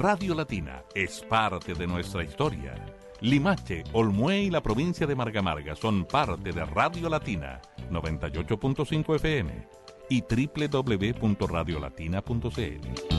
Radio Latina es parte de nuestra historia. Limache, Olmué y la provincia de Marga son parte de Radio Latina 98.5 FM y www.radiolatina.cl.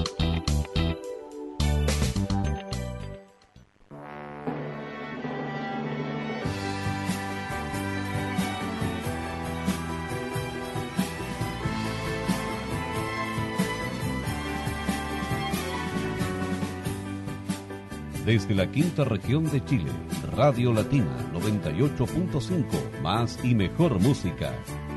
Desde la quinta región de Chile, Radio Latina 98.5, más y mejor música.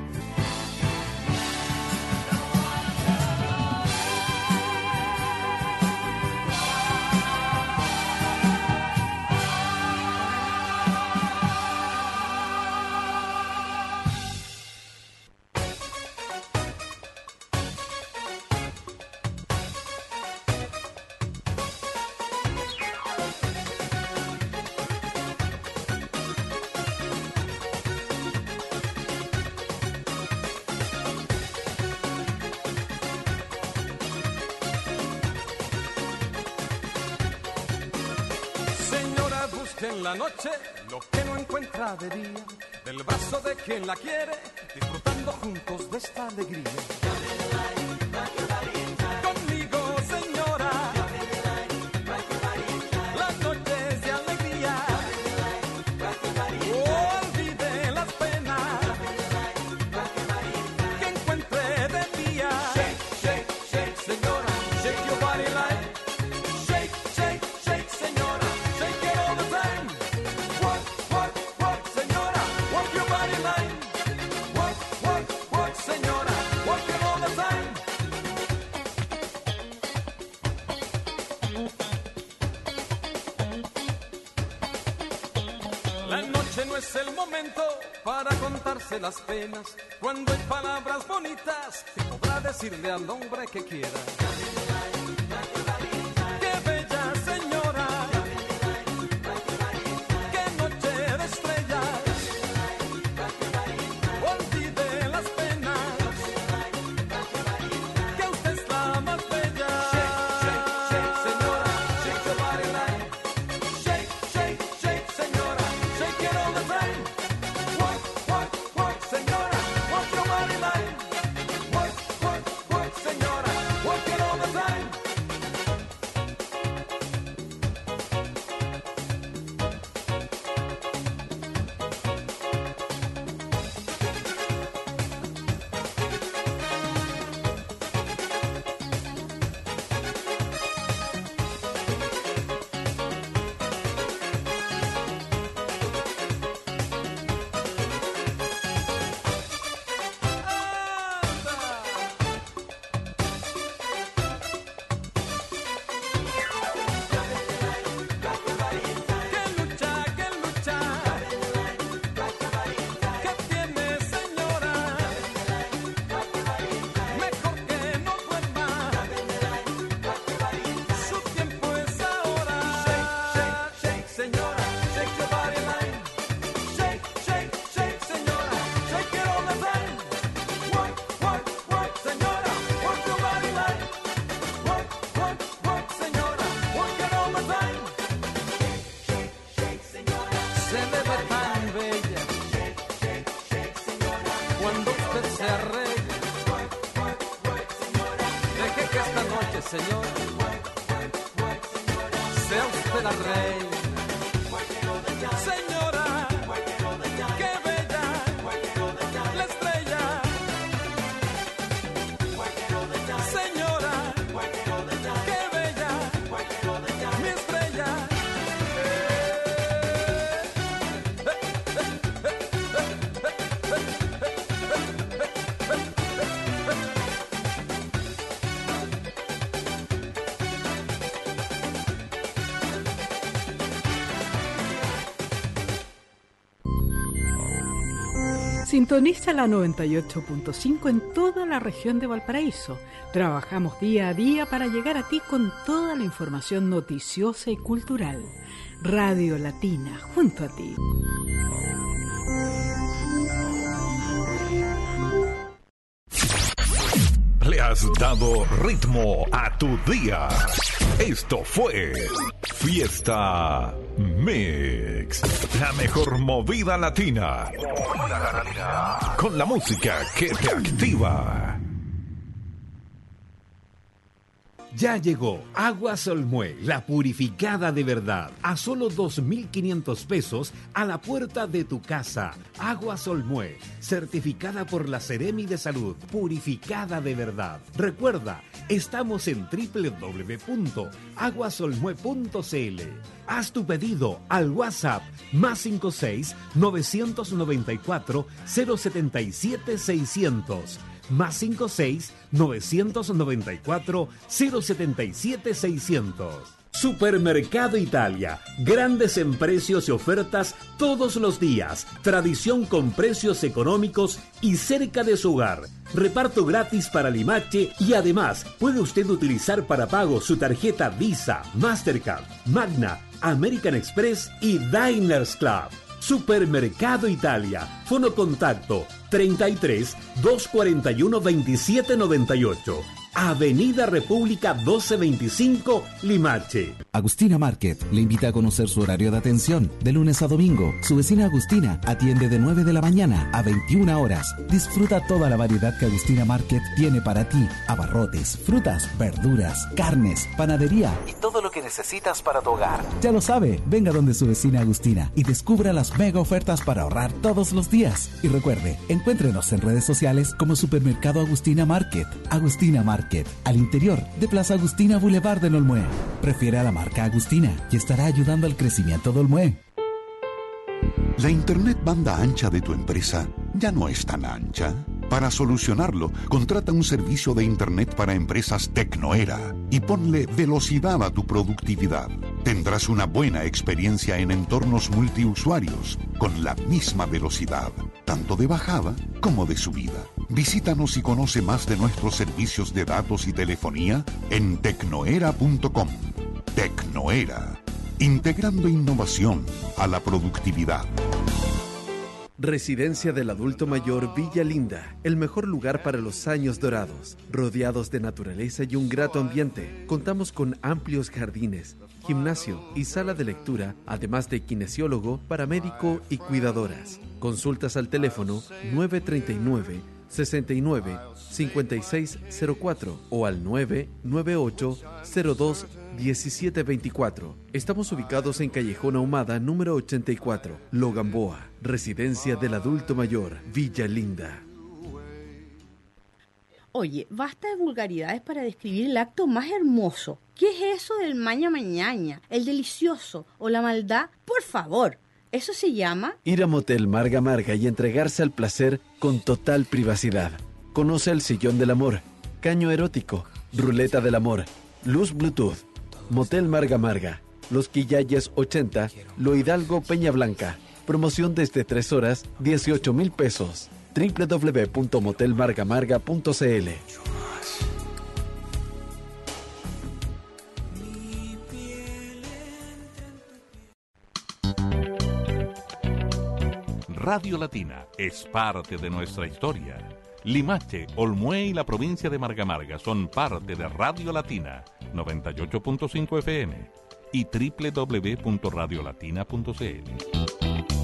En la noche, lo que no encuentra de día, del brazo de quien la quiere, disfrutando juntos de esta alegría. Conmigo, señora, la noche es de alegría. Olvide las penas que encuentre de día. Shake, shake, shake, señora, shake your body like. Shake, shake, shake, señora, shake it all the time. Work, work, work, señora, work your body like. Work, work, work, señora, work it all the time. La noche no es el momento para contarse las penas. Cuando hay palabras bonitas, se podrá decirle al hombre que quiera. ¡Qué bella señora! ¡Qué noche de estrellas! Olvide las penas, que usted es la más bella. Shake, shake, shake, señora, shake your body like. Shake, shake, shake, señora, shake it all the time. Work, work, work, señora, work your body like. Work, work, work, señora, work it all the time. ¡Qué lucha! ¿Qué tiene, señora? Mejor que no duerma. Su tiempo es ahora. Shake, shake, shake, señora, shake your body like. Shake, shake, shake, señora, shake it all the time. Work, work, work, señora, work your body like. Work, work, work, señora, work it all the time. Se me ve tan bella cuando usted se arregla. Deje que esta noche, señor, sea usted la reina. Señora, qué bella la estrella. Señora, qué bella mi estrella. Sintoniza la 98.5 en toda la región de Valparaíso. Trabajamos día a día para llegar a ti con toda la información noticiosa y cultural. Radio Latina, junto a ti. has dado ritmo a tu día. Esto fue Fiesta Mix, la mejor movida latina, con la música que te activa. Ya llegó Aguas Olmué, la purificada de verdad, a solo 2.500 pesos a la puerta de tu casa. Aguas Olmué, certificada por la Seremi de Salud, purificada de verdad. Recuerda, estamos en www.aguasolmue.cl. Haz tu pedido al WhatsApp +56 994 077 600. +56 994 077 600. Supermercado Italia. Grandes en precios y ofertas todos los días. Tradición con precios económicos y cerca de su hogar. Reparto gratis para Limache y además puede usted utilizar para pago su tarjeta Visa, Mastercard, Magna, American Express y Diners Club. Supermercado Italia. Fono contacto 33 241 2798. Avenida República 1225, Limache. Agustina Market le invita a conocer su horario de atención de lunes a domingo. Su vecina Agustina atiende de 9 de la mañana a 21 horas. Disfruta toda la variedad que Agustina Market tiene para ti. Abarrotes, frutas, verduras, carnes, panadería y todo lo que necesitas para tu hogar. Ya lo sabe, venga donde su vecina Agustina y descubra las mega ofertas para ahorrar todos los días. Y recuerde, encuéntrenos en redes sociales como Supermercado Agustina Market. Agustina Market, al interior de Plaza Agustina Boulevard de Olmué. Prefiere a la marca Agustina y estará ayudando al crecimiento de Olmué. La internet banda ancha de tu empresa ya no es tan ancha. Para solucionarlo, contrata un servicio de internet para empresas Tecnoera y ponle velocidad a tu productividad. Tendrás una buena experiencia en entornos multiusuarios con la misma velocidad, tanto de bajada como de subida. Visítanos y conoce más de nuestros servicios de datos y telefonía en tecnoera.com. Tecnoera, integrando innovación a la productividad. Residencia del Adulto Mayor Villa Linda, el mejor lugar para los años dorados. Rodeados de naturaleza y un grato ambiente, contamos con amplios jardines, gimnasio y sala de lectura, además de kinesiólogo, paramédico y cuidadoras. Consultas al teléfono 939 69 5604 o al 998 02 1724. Estamos ubicados en Callejón Ahumada número 84, Logamboa. Residencia del Adulto Mayor, Villa Linda. Oye, basta de vulgaridades para describir el acto más hermoso. ¿Qué es eso del maña mañaña, el delicioso o la maldad? Por favor, ¿eso se llama? Ir a Motel Marga Marga y entregarse al placer con total privacidad. Conoce el sillón del amor, caño erótico, ruleta del amor, luz Bluetooth. Motel Marga Marga, Los Quillayes 80, Lo Hidalgo Peña Blanca. Promoción desde 3 horas, 18,000 pesos. www.motelmargamarga.cl. Radio Latina es parte de nuestra historia. Limache, Olmué y la provincia de Marga son parte de Radio Latina 98.5 FM y www.radiolatina.cl.